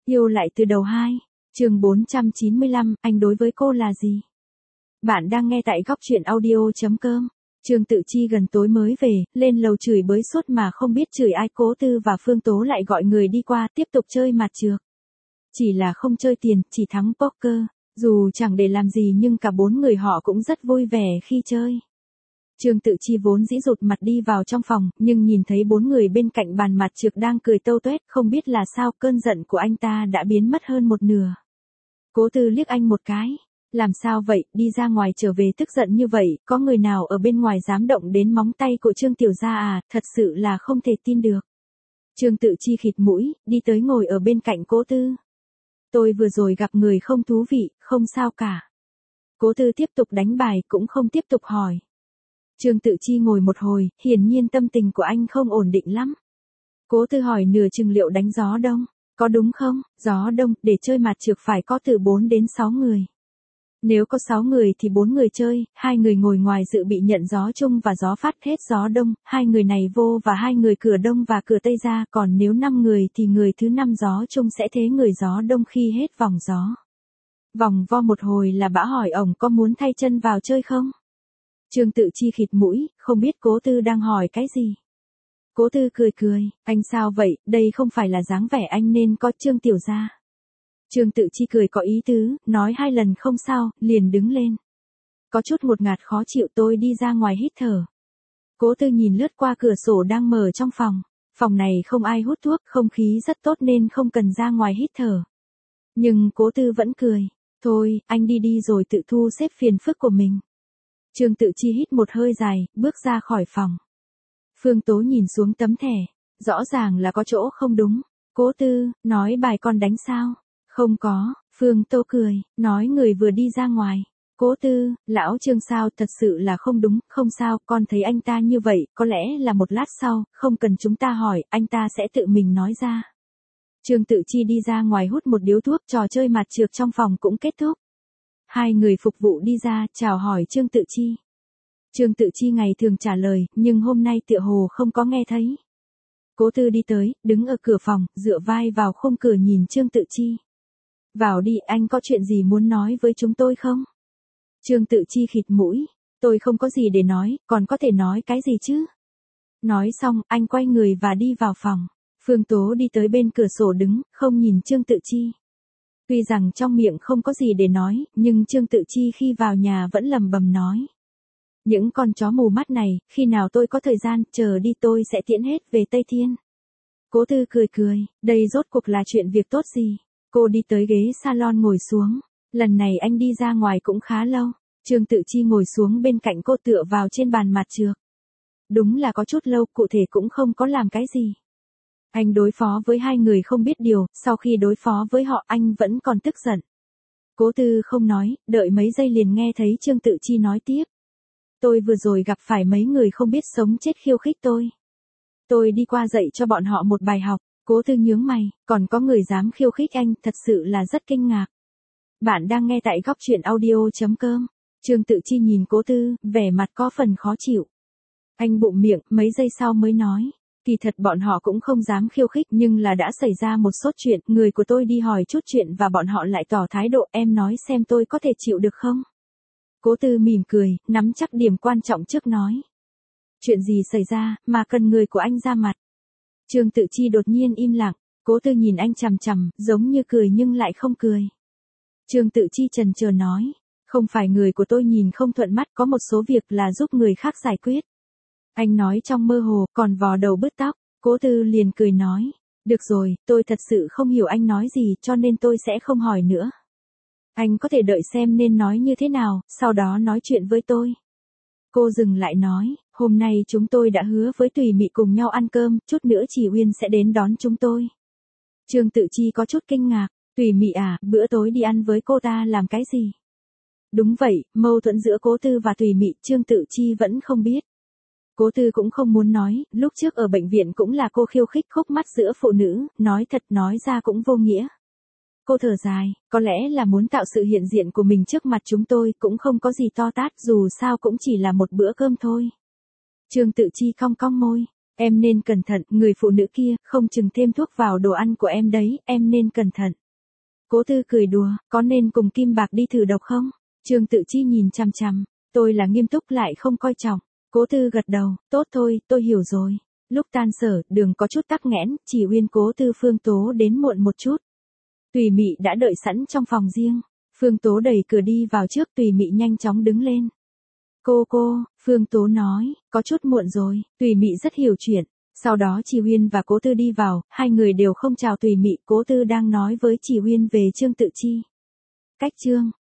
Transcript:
Yêu lại từ đầu 2, chương 495, anh đối với cô là gì? Bạn đang nghe tại góc truyện audio.com. Trương Tự Chi gần tối mới về, lên lầu chửi bới suốt mà không biết chửi ai. Cố Tư và Phương Tố lại gọi người đi qua tiếp tục chơi mặt trược. Chỉ là không chơi tiền, chỉ thắng poker. Dù chẳng để làm gì nhưng cả 4 người họ cũng rất vui vẻ khi chơi. Trương Tự Chi vốn dĩ rụt mặt đi vào trong phòng, nhưng nhìn thấy 4 người bên cạnh bàn mặt trược đang cười tâu tuét, không biết là sao cơn giận của anh ta đã biến mất hơn một nửa. Cố Tư liếc anh một cái. Làm sao vậy, đi ra ngoài trở về tức giận như vậy, có người nào ở bên ngoài dám động đến móng tay của Trương Tiểu Gia à, thật sự là không thể tin được. Trương Tự Chi khịt mũi, đi tới ngồi ở bên cạnh Cố Tư. Tôi vừa rồi gặp người không thú vị, không sao cả. Cố Tư tiếp tục đánh bài, cũng không tiếp tục hỏi. Trương Tự Chi ngồi một hồi, hiển nhiên tâm tình của anh không ổn định lắm. Cố Tư hỏi nửa chừng liệu đánh gió đông, có đúng không? Gió đông, để chơi mặt trược phải có từ 4 đến 6 người. Nếu có 6 người thì 4 người chơi, 2 người ngồi ngoài dự bị nhận gió chung và gió phát hết gió đông, 2 người này vô và 2 người cửa đông và cửa tây ra, còn nếu 5 người thì người thứ 5 gió chung sẽ thế người gió đông khi hết vòng gió. Vòng vo một hồi là bã hỏi ổng có muốn thay chân vào chơi không? Trương Tự Chi khịt mũi, không biết Cố Tư đang hỏi cái gì. Cố Tư cười cười, anh sao vậy, đây không phải là dáng vẻ anh nên có Trương Tiểu Gia. Trương Tự Chi cười có ý tứ, nói 2 lần không sao, liền đứng lên. Có chút ngột ngạt khó chịu, tôi đi ra ngoài hít thở. Cố Tư nhìn lướt qua cửa sổ đang mở trong phòng. Phòng này không ai hút thuốc, không khí rất tốt nên không cần ra ngoài hít thở. Nhưng Cố Tư vẫn cười. Thôi, anh đi đi rồi tự thu xếp phiền phức của mình. Trương Tự Chi hít một hơi dài, bước ra khỏi phòng. Phương Tố nhìn xuống tấm thẻ. Rõ ràng là có chỗ không đúng. Cố Tư, nói bài con đánh sao? Không có, Phương Tố cười, nói người vừa đi ra ngoài. Cố Tư, lão Trương sao, thật sự là không đúng, không sao, con thấy anh ta như vậy, có lẽ là một lát sau, không cần chúng ta hỏi, anh ta sẽ tự mình nói ra. Trương Tự Chi đi ra ngoài hút một điếu thuốc, trò chơi mặt trược trong phòng cũng kết thúc. 2 người phục vụ đi ra, chào hỏi Trương Tự Chi. Trương Tự Chi ngày thường trả lời, nhưng hôm nay tựa hồ không có nghe thấy. Cố Tư đi tới, đứng ở cửa phòng, dựa vai vào khung cửa nhìn Trương Tự Chi. Vào đi, anh có chuyện gì muốn nói với chúng tôi không? Trương Tự Chi khịt mũi, tôi không có gì để nói, còn có thể nói cái gì chứ? Nói xong, anh quay người và đi vào phòng. Phương Tố đi tới bên cửa sổ đứng, không nhìn Trương Tự Chi. Tuy rằng trong miệng không có gì để nói, nhưng Trương Tự Chi khi vào nhà vẫn lầm bầm nói. Những con chó mù mắt này, khi nào tôi có thời gian, chờ đi tôi sẽ tiễn hết về Tây Thiên. Cố Tư cười cười, đây rốt cuộc là chuyện việc tốt gì? Cô đi tới ghế salon ngồi xuống. Lần này anh đi ra ngoài cũng khá lâu. Trương Tự Chi ngồi xuống bên cạnh cô tựa vào trên bàn mặt trược. Đúng là có chút lâu, cụ thể cũng không có làm cái gì. Anh đối phó với 2 người không biết điều, sau khi đối phó với họ anh vẫn còn tức giận. Cố Tư không nói, đợi mấy giây liền nghe thấy Trương Tự Chi nói tiếp. Tôi vừa rồi gặp phải mấy người không biết sống chết khiêu khích tôi. Tôi đi qua dạy cho bọn họ một bài học. Cố Tư nhướng mày, còn có người dám khiêu khích anh, thật sự là rất kinh ngạc. Bạn đang nghe tại góc truyện audio.com. Trương Tự Chi nhìn Cố Tư, vẻ mặt có phần khó chịu. Anh bụm miệng, mấy giây sau mới nói. Kỳ thật bọn họ cũng không dám khiêu khích nhưng là đã xảy ra một số chuyện, người của tôi đi hỏi chút chuyện và bọn họ lại tỏ thái độ, em nói xem tôi có thể chịu được không? Cố Tư mỉm cười, nắm chắc điểm quan trọng trước nói. Chuyện gì xảy ra, mà cần người của anh ra mặt? Trương Tự Chi đột nhiên im lặng, Cố Tư nhìn anh chằm chằm, giống như cười nhưng lại không cười. Trương Tự Chi chần chờ nói, không phải người của tôi nhìn không thuận mắt, có một số việc là giúp người khác giải quyết. Anh nói trong mơ hồ, còn vò đầu bứt tóc. Cố Tư liền cười nói, được rồi, tôi thật sự không hiểu anh nói gì cho nên tôi sẽ không hỏi nữa. Anh có thể đợi xem nên nói như thế nào, sau đó nói chuyện với tôi. Cô dừng lại nói, hôm nay chúng tôi đã hứa với Tùy Mị cùng nhau ăn cơm, chút nữa chị Uyên sẽ đến đón chúng tôi. Trương Tự Chi có chút kinh ngạc, Tùy Mị à, bữa tối đi ăn với cô ta làm cái gì? Đúng vậy, mâu thuẫn giữa Cố Tư và Tùy Mị, Trương Tự Chi vẫn không biết. Cố Tư cũng không muốn nói, lúc trước ở bệnh viện cũng là cô khiêu khích khúc mắc giữa phụ nữ, nói thật nói ra cũng vô nghĩa. Cô thở dài, có lẽ là muốn tạo sự hiện diện của mình trước mặt chúng tôi, cũng không có gì to tát, dù sao cũng chỉ là một bữa cơm thôi. Trương Tự Chi cong cong môi, Em nên cẩn thận, người phụ nữ kia, không chừng thêm thuốc vào đồ ăn của em đấy, em nên cẩn thận. Cố Tư cười đùa, có nên cùng Kim Bạc đi thử độc không? Trương Tự Chi nhìn chằm chằm, tôi là nghiêm túc lại không coi trọng. Cố Tư gật đầu, tốt thôi, tôi hiểu rồi. Lúc tan sở, đường có chút tắc nghẽn, chỉ Uyên Cố Tư Phương Tố đến muộn một chút. Tùy Mị đã đợi sẵn trong phòng riêng. Phương Tố đẩy cửa đi vào trước, Tùy Mị nhanh chóng đứng lên. Cô, Phương Tố nói, có chút muộn rồi. Tùy Mị rất hiểu chuyện. Sau đó Chỉ Uyên và Cố Tư đi vào, hai người đều không chào Tùy Mị. Cố Tư đang nói với Chỉ Uyên về Trương Tự Chi. Cách Trương